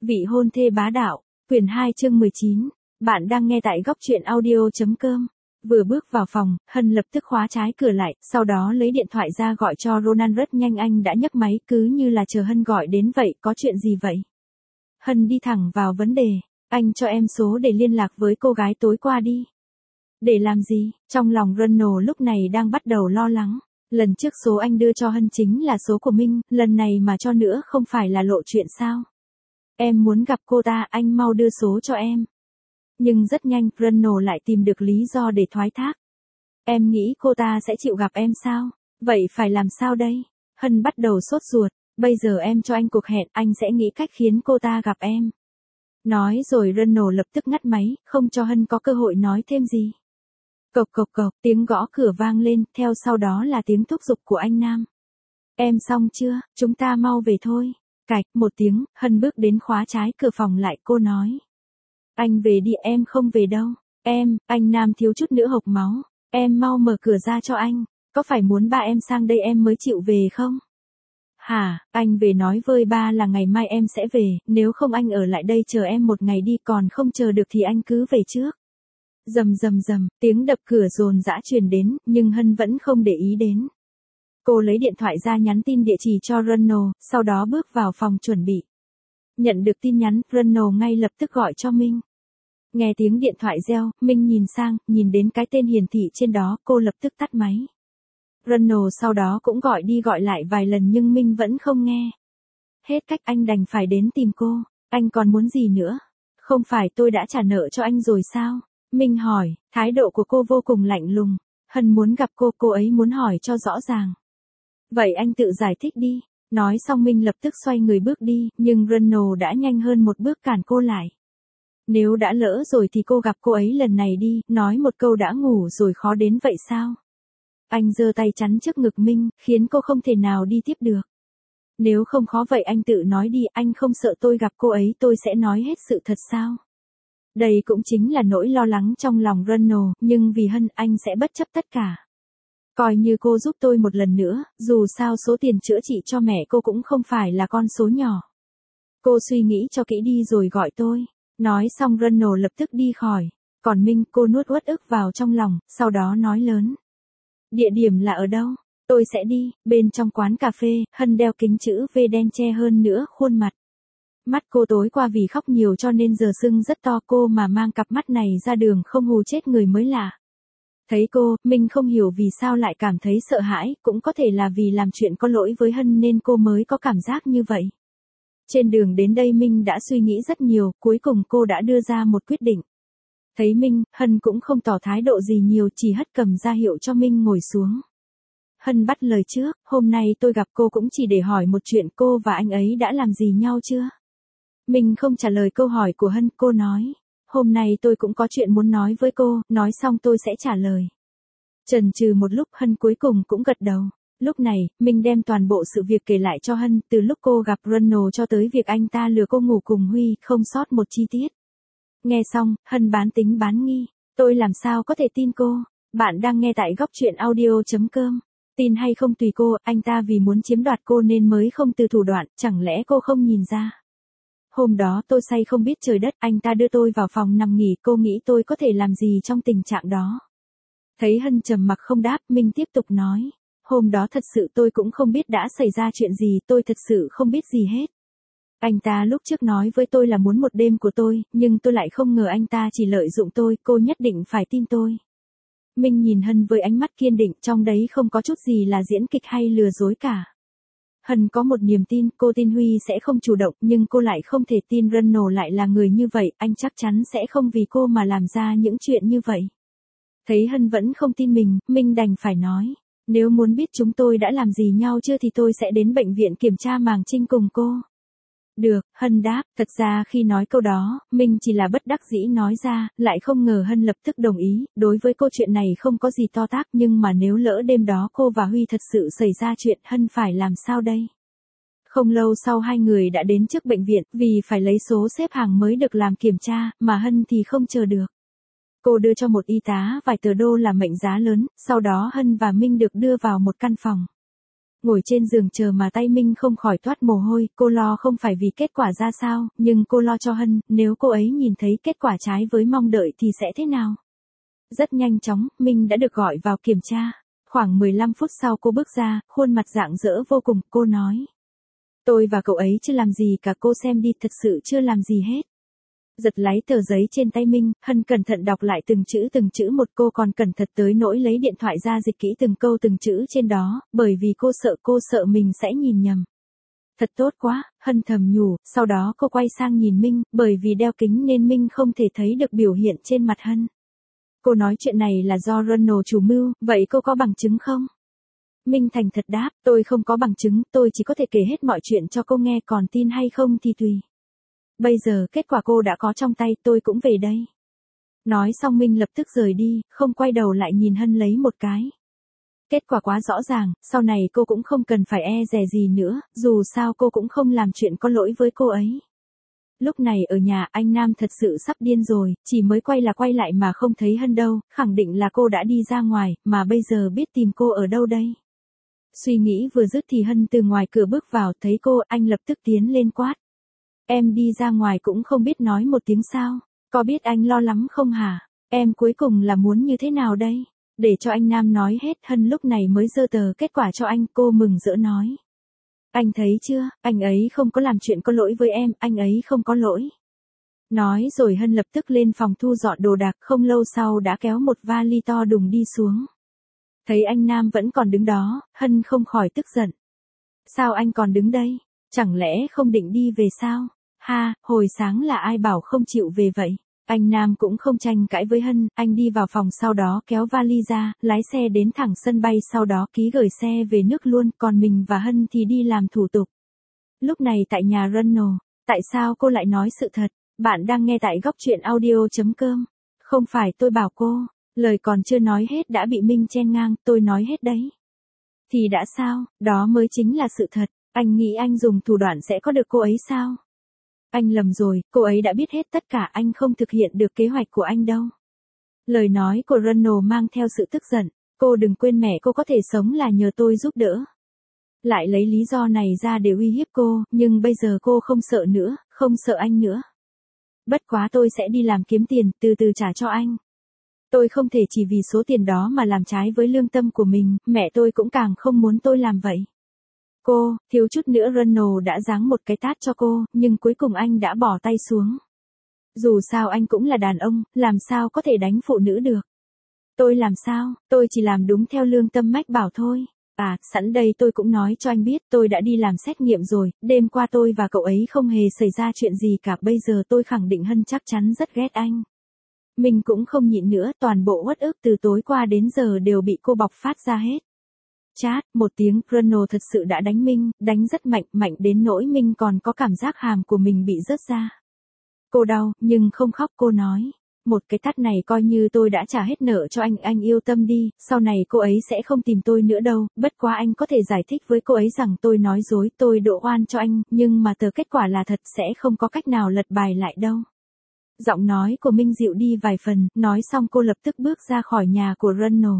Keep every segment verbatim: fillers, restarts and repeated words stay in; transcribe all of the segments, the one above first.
Vị hôn thê bá đạo, quyển hai chương mười chín. Bạn đang nghe tại góc truyện audio.com. Vừa bước vào phòng, Hân lập tức khóa trái cửa lại, sau đó lấy điện thoại ra gọi cho Ronan. Rất nhanh anh đã nhấc máy, cứ như là chờ Hân gọi đến vậy. Có chuyện gì vậy? Hân đi thẳng vào vấn đề. Anh cho em số để liên lạc với cô gái tối qua đi. Để làm gì? Trong lòng Ronald lúc này đang bắt đầu lo lắng. Lần trước số anh đưa cho Hân chính là số của Minh, lần này mà cho nữa không phải là lộ chuyện sao? Em muốn gặp cô ta, anh mau đưa số cho em. Nhưng rất nhanh, Ronald lại tìm được lý do để thoái thác. Em nghĩ cô ta sẽ chịu gặp em sao? Vậy phải làm sao đây? Hân bắt đầu sốt ruột. Bây giờ em cho anh cuộc hẹn, anh sẽ nghĩ cách khiến cô ta gặp em. Nói rồi Ronald lập tức ngắt máy, không cho Hân có cơ hội nói thêm gì. Cộc cộc cộc, tiếng gõ cửa vang lên, theo sau đó là tiếng thúc giục của anh Nam. Em xong chưa, chúng ta mau về thôi. Cạch, một tiếng, Hân bước đến khóa trái cửa phòng lại, cô nói. Anh về đi, em không về đâu. Em, anh Nam thiếu chút nữa hộc máu. Em mau mở cửa ra cho anh. Có phải muốn ba em sang đây em mới chịu về không? Hả, anh về nói với ba là ngày mai em sẽ về, nếu không anh ở lại đây chờ em một ngày đi, còn không chờ được thì anh cứ về trước. Rầm rầm rầm, tiếng đập cửa dồn dã truyền đến, nhưng Hân vẫn không để ý đến. Cô lấy điện thoại ra nhắn tin địa chỉ cho Ronald, sau đó bước vào phòng chuẩn bị. Nhận được tin nhắn, Ronald ngay lập tức gọi cho Minh. Nghe tiếng điện thoại reo, Minh nhìn sang, nhìn đến cái tên hiển thị trên đó, cô lập tức tắt máy. Ronald sau đó cũng gọi đi gọi lại vài lần nhưng Minh vẫn không nghe. Hết cách anh đành phải đến tìm cô. Anh còn muốn gì nữa? Không phải tôi đã trả nợ cho anh rồi sao? Minh hỏi, thái độ của cô vô cùng lạnh lùng. Hân muốn gặp cô, cô ấy muốn hỏi cho rõ ràng. Vậy anh tự giải thích đi. Nói xong Minh lập tức xoay người bước đi, nhưng Ronald đã nhanh hơn một bước cản cô lại. Nếu đã lỡ rồi thì cô gặp cô ấy lần này đi, nói một câu đã ngủ rồi khó đến vậy sao? Anh giơ tay chắn trước ngực Minh, khiến cô không thể nào đi tiếp được. Nếu không khó vậy anh tự nói đi, anh không sợ tôi gặp cô ấy tôi sẽ nói hết sự thật sao? Đây cũng chính là nỗi lo lắng trong lòng Ronald, nhưng vì Hân anh sẽ bất chấp tất cả. Coi như cô giúp tôi một lần nữa, dù sao số tiền chữa trị cho mẹ cô cũng không phải là con số nhỏ. Cô suy nghĩ cho kỹ đi rồi gọi tôi. Nói xong Ronald lập tức đi khỏi. Còn Minh, cô nuốt uất ức vào trong lòng, sau đó nói lớn. Địa điểm là ở đâu? Tôi sẽ đi. Bên trong quán cà phê, Hân đeo kính chữ V đen che hơn nữa khuôn mặt. Mắt cô tối qua vì khóc nhiều cho nên giờ sưng rất to, cô mà mang cặp mắt này ra đường không hù chết người mới lạ. Thấy cô, Minh không hiểu vì sao lại cảm thấy sợ hãi, cũng có thể là vì làm chuyện có lỗi với Hân nên cô mới có cảm giác như vậy. Trên đường đến đây Minh đã suy nghĩ rất nhiều, cuối cùng cô đã đưa ra một quyết định. Thấy Minh, Hân cũng không tỏ thái độ gì nhiều, chỉ hất cầm ra hiệu cho Minh ngồi xuống. Hân bắt lời trước, hôm nay tôi gặp cô cũng chỉ để hỏi một chuyện, cô và anh ấy đã làm gì nhau chưa? Minh không trả lời câu hỏi của Hân, cô nói. Hôm nay tôi cũng có chuyện muốn nói với cô, nói xong tôi sẽ trả lời. Chần chừ một lúc Hân cuối cùng cũng gật đầu. Lúc này, Minh đem toàn bộ sự việc kể lại cho Hân, từ lúc cô gặp Ronald cho tới việc anh ta lừa cô ngủ cùng Huy, không sót một chi tiết. Nghe xong, Hân bán tính bán nghi. Tôi làm sao có thể tin cô? Bạn đang nghe tại góc truyện audio.com. Tin hay không tùy cô, anh ta vì muốn chiếm đoạt cô nên mới không từ thủ đoạn, chẳng lẽ cô không nhìn ra? Hôm đó tôi say không biết trời đất, anh ta đưa tôi vào phòng nằm nghỉ, cô nghĩ tôi có thể làm gì trong tình trạng đó? Thấy Hân trầm mặc không đáp, Minh tiếp tục nói. Hôm đó thật sự tôi cũng không biết đã xảy ra chuyện gì, tôi thật sự không biết gì hết. Anh ta lúc trước nói với tôi là muốn một đêm của tôi, nhưng tôi lại không ngờ anh ta chỉ lợi dụng tôi, cô nhất định phải tin tôi. Minh nhìn Hân với ánh mắt kiên định, trong đấy không có chút gì là diễn kịch hay lừa dối cả. Hân có một niềm tin, cô tin Huy sẽ không chủ động, nhưng cô lại không thể tin Ronald lại là người như vậy, anh chắc chắn sẽ không vì cô mà làm ra những chuyện như vậy. Thấy Hân vẫn không tin mình, Minh đành phải nói. Nếu muốn biết chúng tôi đã làm gì nhau chưa thì tôi sẽ đến bệnh viện kiểm tra màng trinh cùng cô. Được, Hân đáp, thật ra khi nói câu đó, Minh chỉ là bất đắc dĩ nói ra, lại không ngờ Hân lập tức đồng ý, đối với câu chuyện này không có gì to tát nhưng mà nếu lỡ đêm đó cô và Huy thật sự xảy ra chuyện Hân phải làm sao đây? Không lâu sau hai người đã đến trước bệnh viện, vì phải lấy số xếp hàng mới được làm kiểm tra, mà Hân thì không chờ được. Cô đưa cho một y tá vài tờ đô là mệnh giá lớn, sau đó Hân và Minh được đưa vào một căn phòng. Ngồi trên giường chờ mà tay Minh không khỏi toát mồ hôi, cô lo không phải vì kết quả ra sao, nhưng cô lo cho Hân, nếu cô ấy nhìn thấy kết quả trái với mong đợi thì sẽ thế nào? Rất nhanh chóng, Minh đã được gọi vào kiểm tra. Khoảng mười lăm phút sau cô bước ra, khuôn mặt rạng rỡ vô cùng, cô nói. Tôi và cậu ấy chưa làm gì cả, cô xem đi, thật sự chưa làm gì hết. Giật lấy tờ giấy trên tay Minh, Hân cẩn thận đọc lại từng chữ từng chữ một, cô còn cẩn thận tới nỗi lấy điện thoại ra dịch kỹ từng câu từng chữ trên đó, bởi vì cô sợ cô sợ mình sẽ nhìn nhầm. Thật tốt quá, Hân thầm nhủ, sau đó cô quay sang nhìn Minh, bởi vì đeo kính nên Minh không thể thấy được biểu hiện trên mặt Hân. Cô nói chuyện này là do Ronald chủ mưu, vậy cô có bằng chứng không? Minh thành thật đáp, tôi không có bằng chứng, tôi chỉ có thể kể hết mọi chuyện cho cô nghe, còn tin hay không thì tùy. Bây giờ kết quả cô đã có trong tay, tôi cũng về đây. Nói xong Minh lập tức rời đi, không quay đầu lại nhìn Hân lấy một cái. Kết quả quá rõ ràng, sau này cô cũng không cần phải e dè gì nữa, dù sao cô cũng không làm chuyện có lỗi với cô ấy. Lúc này ở nhà anh Nam thật sự sắp điên rồi, chỉ mới quay là quay lại mà không thấy Hân đâu, khẳng định là cô đã đi ra ngoài, mà bây giờ biết tìm cô ở đâu đây. Suy nghĩ vừa dứt thì Hân từ ngoài cửa bước vào, thấy cô, anh lập tức tiến lên quát. Em đi ra ngoài cũng không biết nói một tiếng sao, có biết anh lo lắm không hả? Em cuối cùng là muốn như thế nào đây? Để cho anh Nam nói hết, Hân lúc này mới giơ tờ kết quả cho anh, cô mừng rỡ nói. Anh thấy chưa, anh ấy không có làm chuyện có lỗi với em, anh ấy không có lỗi. Nói rồi Hân lập tức lên phòng thu dọn đồ đạc, không lâu sau đã kéo một vali to đùng đi xuống. Thấy anh Nam vẫn còn đứng đó, Hân không khỏi tức giận. Sao anh còn đứng đây? Chẳng lẽ không định đi về sao? Ha, hồi sáng là ai bảo không chịu về vậy? Anh Nam cũng không tranh cãi với Hân, anh đi vào phòng sau đó kéo vali ra, lái xe đến thẳng sân bay sau đó ký gửi xe về nước luôn, còn mình và Hân thì đi làm thủ tục. Lúc này tại nhà Ronald, tại sao cô lại nói sự thật? Bạn đang nghe tại góc truyện audio chấm com. Không phải tôi bảo cô, lời còn chưa nói hết đã bị Minh chen ngang, tôi nói hết đấy. Thì đã sao, đó mới chính là sự thật, anh nghĩ anh dùng thủ đoạn sẽ có được cô ấy sao? Anh lầm rồi, cô ấy đã biết hết tất cả, anh không thực hiện được kế hoạch của anh đâu. Lời nói của Ronald mang theo sự tức giận, cô đừng quên mẹ cô có thể sống là nhờ tôi giúp đỡ. Lại lấy lý do này ra để uy hiếp cô, nhưng bây giờ cô không sợ nữa, không sợ anh nữa. Bất quá tôi sẽ đi làm kiếm tiền, từ từ trả cho anh. Tôi không thể chỉ vì số tiền đó mà làm trái với lương tâm của mình, mẹ tôi cũng càng không muốn tôi làm vậy. Cô, thiếu chút nữa Ronald đã giáng một cái tát cho cô, nhưng cuối cùng anh đã bỏ tay xuống. Dù sao anh cũng là đàn ông, làm sao có thể đánh phụ nữ được. Tôi làm sao, tôi chỉ làm đúng theo lương tâm mách bảo thôi. À, sẵn đây tôi cũng nói cho anh biết, tôi đã đi làm xét nghiệm rồi, đêm qua tôi và cậu ấy không hề xảy ra chuyện gì cả, bây giờ tôi khẳng định Hân chắc chắn rất ghét anh. Mình cũng không nhịn nữa, toàn bộ uất ức từ tối qua đến giờ đều bị cô bộc phát ra hết. Chát, một tiếng, Ronald thật sự đã đánh Minh, đánh rất mạnh, mạnh đến nỗi Minh còn có cảm giác hàm của mình bị rớt ra. Cô đau, nhưng không khóc, cô nói. Một cái tát này coi như tôi đã trả hết nợ cho anh, anh yêu tâm đi, sau này cô ấy sẽ không tìm tôi nữa đâu, bất quá anh có thể giải thích với cô ấy rằng tôi nói dối, tôi đổ oan cho anh, nhưng mà tờ kết quả là thật sẽ không có cách nào lật bài lại đâu. Giọng nói của Minh dịu đi vài phần, nói xong cô lập tức bước ra khỏi nhà của Ronald.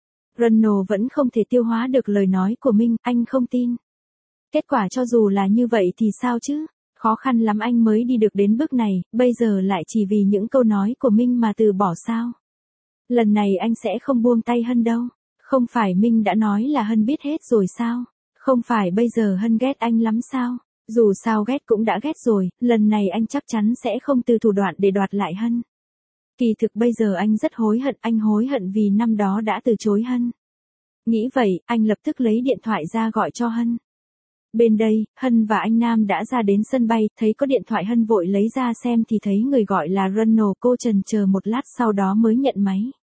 Ronald vẫn không thể tiêu hóa được lời nói của Minh, anh không tin. Kết quả cho dù là như vậy thì sao chứ? Khó khăn lắm anh mới đi được đến bước này, bây giờ lại chỉ vì những câu nói của Minh mà từ bỏ sao? Lần này anh sẽ không buông tay Hân đâu. Không phải Minh đã nói là Hân biết hết rồi sao? Không phải bây giờ Hân ghét anh lắm sao? Dù sao ghét cũng đã ghét rồi, lần này anh chắc chắn sẽ không từ thủ đoạn để đoạt lại Hân. Kỳ thực bây giờ anh rất hối hận, anh hối hận vì năm đó đã từ chối Hân. Nghĩ vậy, anh lập tức lấy điện thoại ra gọi cho Hân. Bên đây, Hân và anh Nam đã ra đến sân bay, thấy có điện thoại Hân vội lấy ra xem thì thấy người gọi là Ronald, cô chần chờ một lát sau đó mới nhận máy.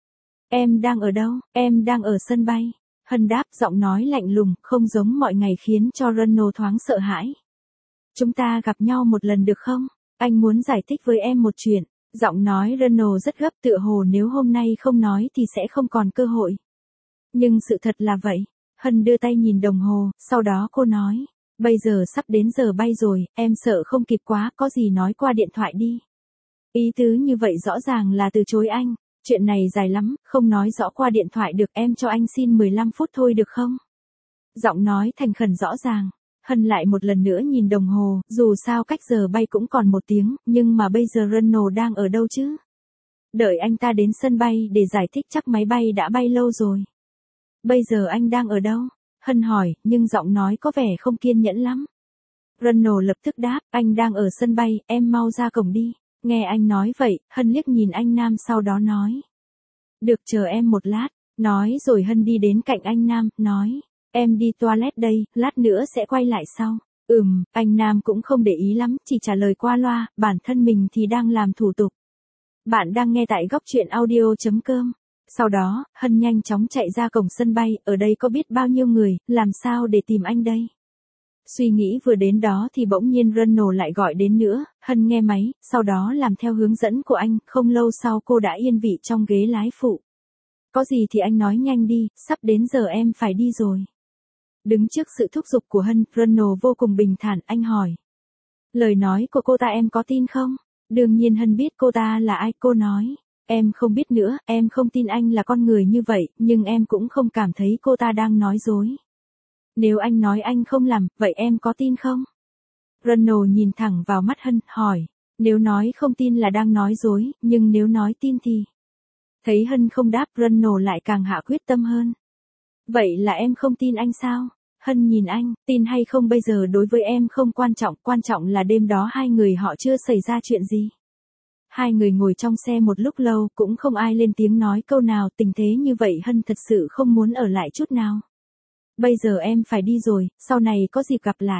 Em đang ở đâu? Em đang ở sân bay. Hân đáp, giọng nói lạnh lùng, không giống mọi ngày khiến cho Ronald thoáng sợ hãi. Chúng ta gặp nhau một lần được không? Anh muốn giải thích với em một chuyện. Giọng nói Ronald rất gấp, tựa hồ nếu hôm nay không nói thì sẽ không còn cơ hội. Nhưng sự thật là vậy. Hân đưa tay nhìn đồng hồ, sau đó cô nói. Bây giờ sắp đến giờ bay rồi, em sợ không kịp quá, có gì nói qua điện thoại đi. Ý tứ như vậy rõ ràng là từ chối anh. Chuyện này dài lắm, không nói rõ qua điện thoại được, em cho anh xin mười lăm phút thôi được không? Giọng nói thành khẩn rõ ràng. Hân lại một lần nữa nhìn đồng hồ, dù sao cách giờ bay cũng còn một tiếng, nhưng mà bây giờ Ronald đang ở đâu chứ? Đợi anh ta đến sân bay để giải thích chắc máy bay đã bay lâu rồi. Bây giờ anh đang ở đâu? Hân hỏi, nhưng giọng nói có vẻ không kiên nhẫn lắm. Ronald lập tức đáp, anh đang ở sân bay, em mau ra cổng đi. Nghe anh nói vậy, Hân liếc nhìn anh Nam sau đó nói. Được, chờ em một lát. Nói rồi Hân đi đến cạnh anh Nam, nói. Em đi toilet đây, lát nữa sẽ quay lại sau. Ừm, anh Nam cũng không để ý lắm, chỉ trả lời qua loa, bản thân mình thì đang làm thủ tục. Bạn đang nghe tại góc truyện audio.com. Sau đó, Hân nhanh chóng chạy ra cổng sân bay, ở đây có biết bao nhiêu người, làm sao để tìm anh đây? Suy nghĩ vừa đến đó thì bỗng nhiên Ronald lại gọi đến nữa, Hân nghe máy, sau đó làm theo hướng dẫn của anh, không lâu sau cô đã yên vị trong ghế lái phụ. Có gì thì anh nói nhanh đi, sắp đến giờ em phải đi rồi. Đứng trước sự thúc giục của Hân, Ronald vô cùng bình thản, anh hỏi. Lời nói của cô ta em có tin không? Đương nhiên Hân biết cô ta là ai, cô nói. Em không biết nữa, em không tin anh là con người như vậy, nhưng em cũng không cảm thấy cô ta đang nói dối. Nếu anh nói anh không làm, vậy em có tin không? Ronald nhìn thẳng vào mắt Hân, hỏi. Nếu nói không tin là đang nói dối, nhưng nếu nói tin thì... Thấy Hân không đáp, Ronald lại càng hạ quyết tâm hơn. Vậy là em không tin anh sao? Hân nhìn anh, tin hay không bây giờ đối với em không quan trọng, quan trọng là đêm đó hai người họ chưa xảy ra chuyện gì. Hai người ngồi trong xe một lúc lâu, cũng không ai lên tiếng nói câu nào, tình thế như vậy Hân thật sự không muốn ở lại chút nào. Bây giờ em phải đi rồi, sau này có dịp gặp lại.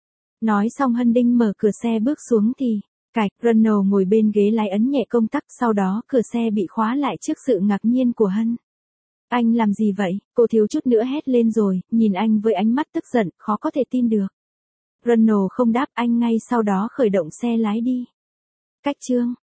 Nói xong Hân định mở cửa xe bước xuống thì, cạch, Ronald ngồi bên ghế lái ấn nhẹ công tắc, sau đó cửa xe bị khóa lại trước sự ngạc nhiên của Hân. Anh làm gì vậy? Cô thiếu chút nữa hét lên rồi, nhìn anh với ánh mắt tức giận, khó có thể tin được. Ronald không đáp, anh ngay sau đó khởi động xe lái đi. Cách chương